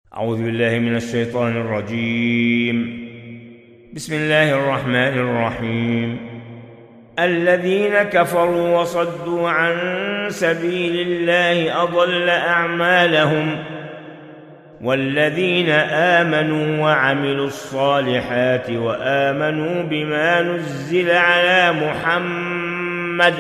أعوذ بالله من الشيطان الرجيم. بسم الله الرحمن الرحيم. الذين كفروا وصدوا عن سبيل الله أضل أعمالهم، والذين آمنوا وعملوا الصالحات وآمنوا بما نزل على محمد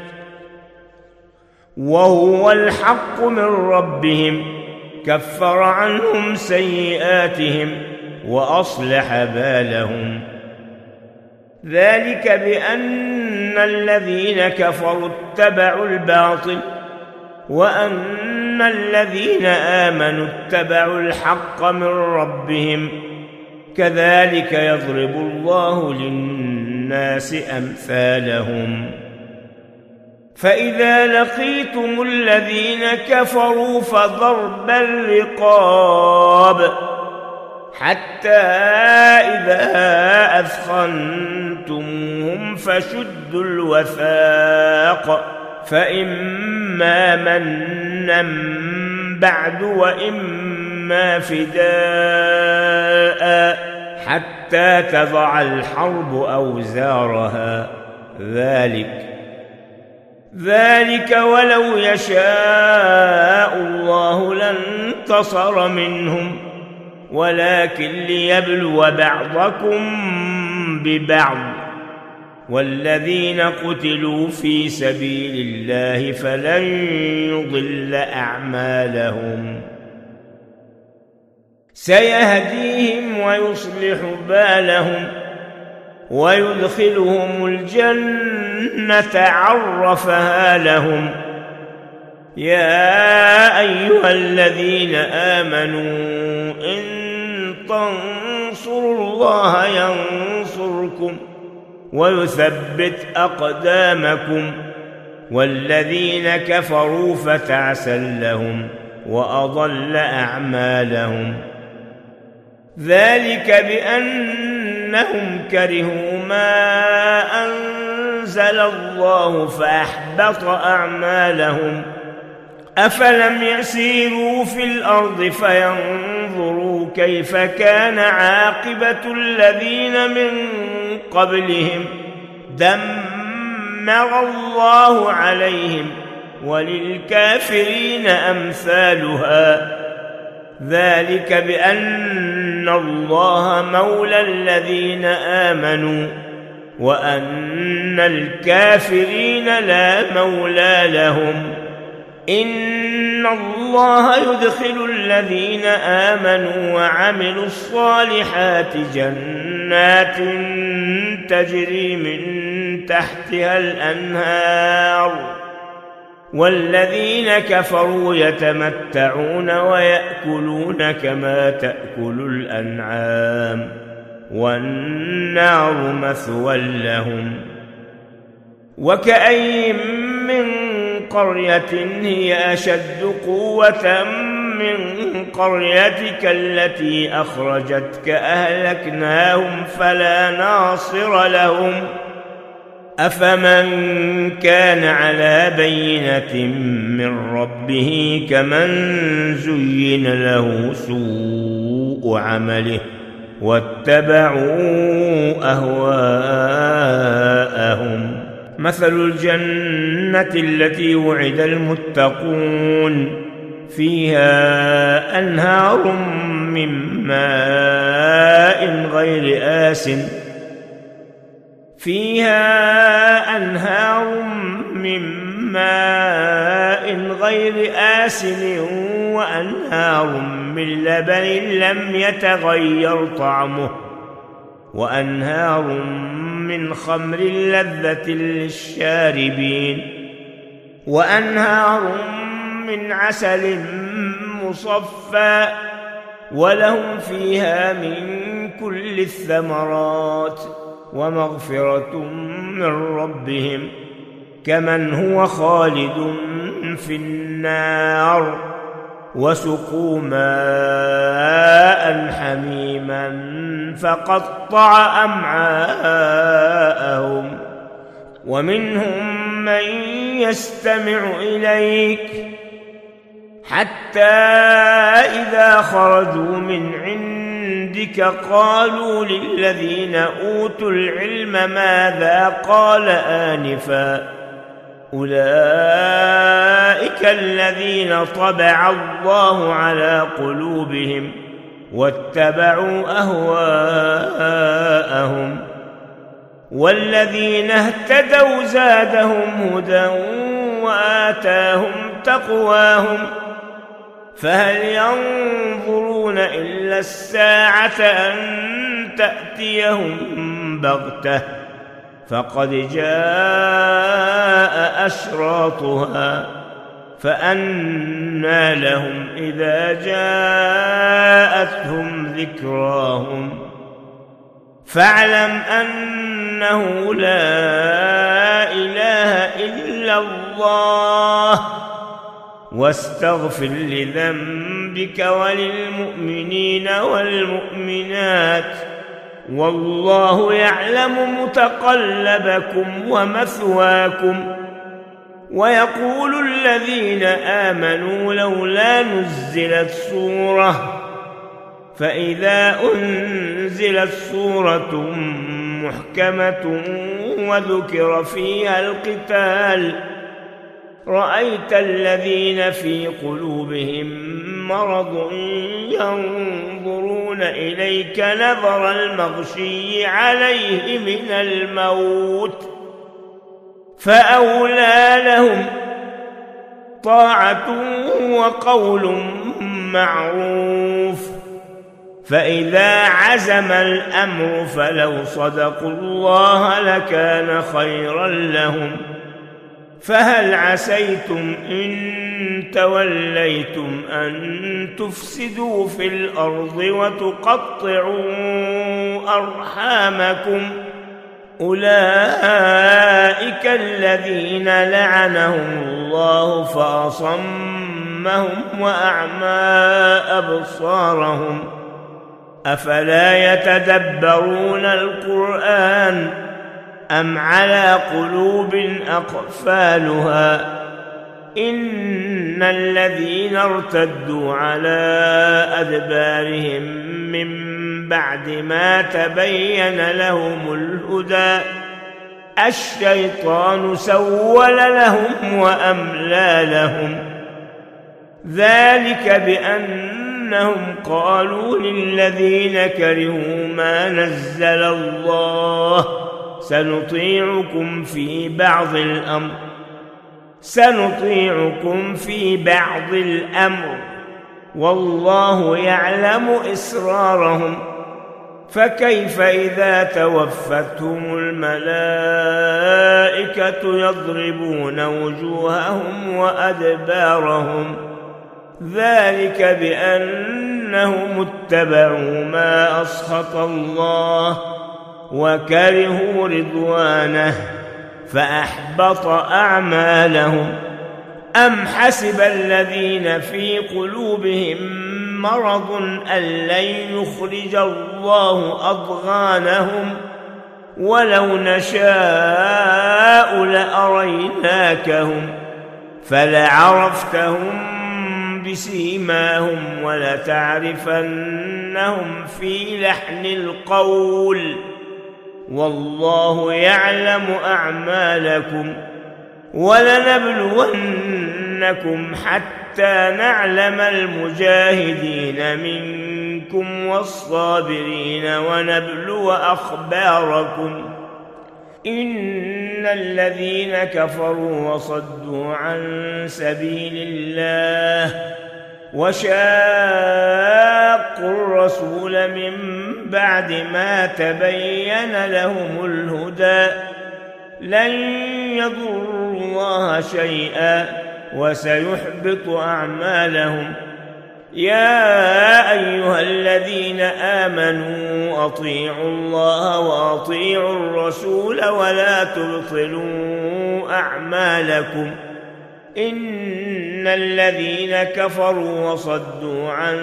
وهو الحق من ربهم كفر عنهم سيئاتهم وأصلح بالهم. ذلك بأن الذين كفروا اتبعوا الباطل وأن الذين آمنوا اتبعوا الحق من ربهم، كذلك يضرب الله للناس أمثالهم. فإذا لقيتم الذين كفروا فضرب الرقاب حتى إذا أثخنتموهم فشدوا الوثاق، فإما منا بعد وإما فداء حتى تضع الحرب أوزارها. ذلك ولو يشاء الله لانتصر منهم، ولكن ليبلو بعضكم ببعض، والذين قتلوا في سبيل الله فلن يضل أعمالهم، سيهديهم ويصلح بالهم ويدخلهم الجنة عرفها لهم. يا أيها الذين آمنوا إن تنصروا الله ينصركم ويثبت أقدامكم، والذين كفروا فتعسا لهم وأضل أعمالهم. ذلك بأنهم كرهوا ما أنزل الله فأحبط أعمالهم. أفلم يسيروا في الأرض فينظروا كيف كان عاقبة الذين من قبلهم، دمر الله عليهم وللكافرين أمثالها. ذلك بأن الله مولى الذين آمنوا وأن الكافرين لا مولى لهم. إن الله يدخل الذين آمنوا وعملوا الصالحات جنات تجري من تحتها الأنهار، والذين كفروا يتمتعون ويأكلون كما تأكل الأنعام، والنار مثوى لهم. وكأي من قرية هي أشد قوة من قريتك التي أخرجتك أهلكناهم فلا ناصر لهم. أفمن كان على بينة من ربه كمن زين له سوء عمله واتبعوا أهواءهم. مثل الجنة التي وعد المتقون فيها أنهار من ماء غير آسن وأنهار من لبن لم يتغير طعمه وأنهار من خمر لذة للشاربين وأنهار من عسل مصفى ولهم فيها من كل الثمرات ومغفرة من ربهم كمن هو خالد في النار وسقوا ماء حميما فقطع أمعاءهم. ومنهم من يستمع إليك حتى إذا خرجوا من عندك قالوا للذين أوتوا العلم ماذا قال آنفا أولئك الذين طبع الله على قلوبهم واتبعوا أهواءهم والذين اهتدوا زادهم هدى وآتاهم تقواهم فهل ينظرون إلا الساعة أن تأتيهم بغتة فقد جاء أشراطها فأنى لهم إذا جاءتهم ذكراهم فاعلم أنه لا إله إلا الله واستغفر لذنبك وللمؤمنين والمؤمنات والله يعلم متقلبكم ومثواكم ويقول الذين آمنوا لولا نزلت سورة فإذا أنزلت سورة محكمة وذكر فيها القتال رأيت الذين في قلوبهم مرض ينظرون إليك نظر المغشي عليه من الموت فأولى لهم طاعة وقول معروف فإذا عزم الأمر فلو صدقوا الله لكان خيرا لهم فهل عسيتم إن توليتم أن تفسدوا في الأرض وتقطعوا أرحامكم أولئك الذين لعنهم الله فأصمهم وأعمى أبصارهم أفلا يتدبرون القرآن أم على قلوب أقفالها إن الذين ارتدوا على أدبارهم من بعد ما تبين لهم الهدى الشيطان سول لهم وأملى لهم ذلك بأنهم قالوا للذين كرهوا ما نزل الله سنطيعكم في بعض الأمر والله يعلم إسرارهم فكيف إذا توفتهم الملائكة يضربون وجوههم وأدبارهم ذلك بأنهم اتبعوا ما أسخط الله وكرهوا رضوانه فأحبط أعمالهم أم حسب الذين في قلوبهم مرض أن لن يخرج الله أضغانهم ولو نشاء لأريناكهم فلعرفتهم بسيماهم ولتعرفنهم في لحن القول والله يعلم أعمالكم ولنبلونكم حتى نعلم المجاهدين منكم والصابرين ونبلو أخباركم إن الذين كفروا وصدوا عن سبيل الله وشاقوا الرسول من بعد ما تبين لهم الهدى لن يضروا الله شيئا وسيحبط أعمالهم يا أيها الذين آمنوا أطيعوا الله وأطيعوا الرسول ولا تبطلوا أعمالكم إن الذين كفروا وصدوا عن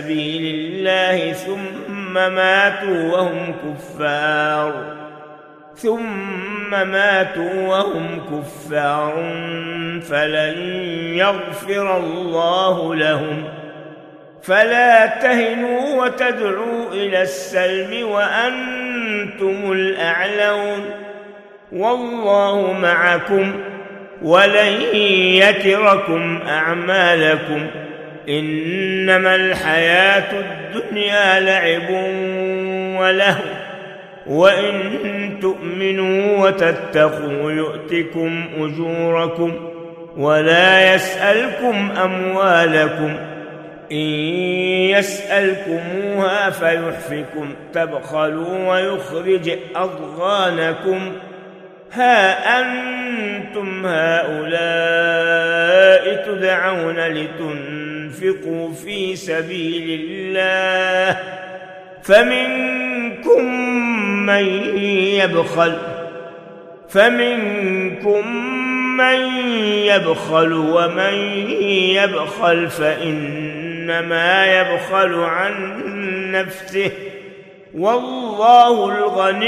سبيل الله ثم ماتوا وهم كفار ثم ماتوا وهم كفار فلن يغفر الله لهم. فلا تهنوا وتدعوا إلى السلم وأنتم الأعلون والله معكم ولن يتركم أعمالكم. إنما الحياة الدنيا لعب ولهو وإن تؤمنوا وتتقوا يؤتكم أجوركم ولا يسألكم أموالكم. إن يسألكموها فيحفكم تبخلوا ويخرج أضغانكم. ها أنتم هؤلاء تدعون لتنفقوا في سبيل الله فمنكم من يبخل ومن يبخل فإنما يبخل عن نفسه والله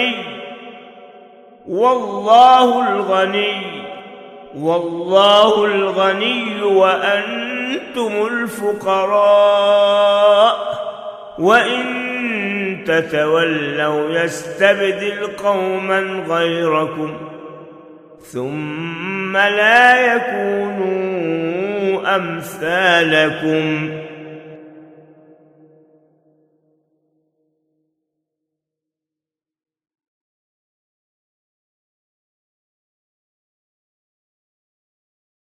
الغني وأنتم الفقراء وإن تتولوا يستبدل قوما غيركم ثم لا يكونوا أمثالكم.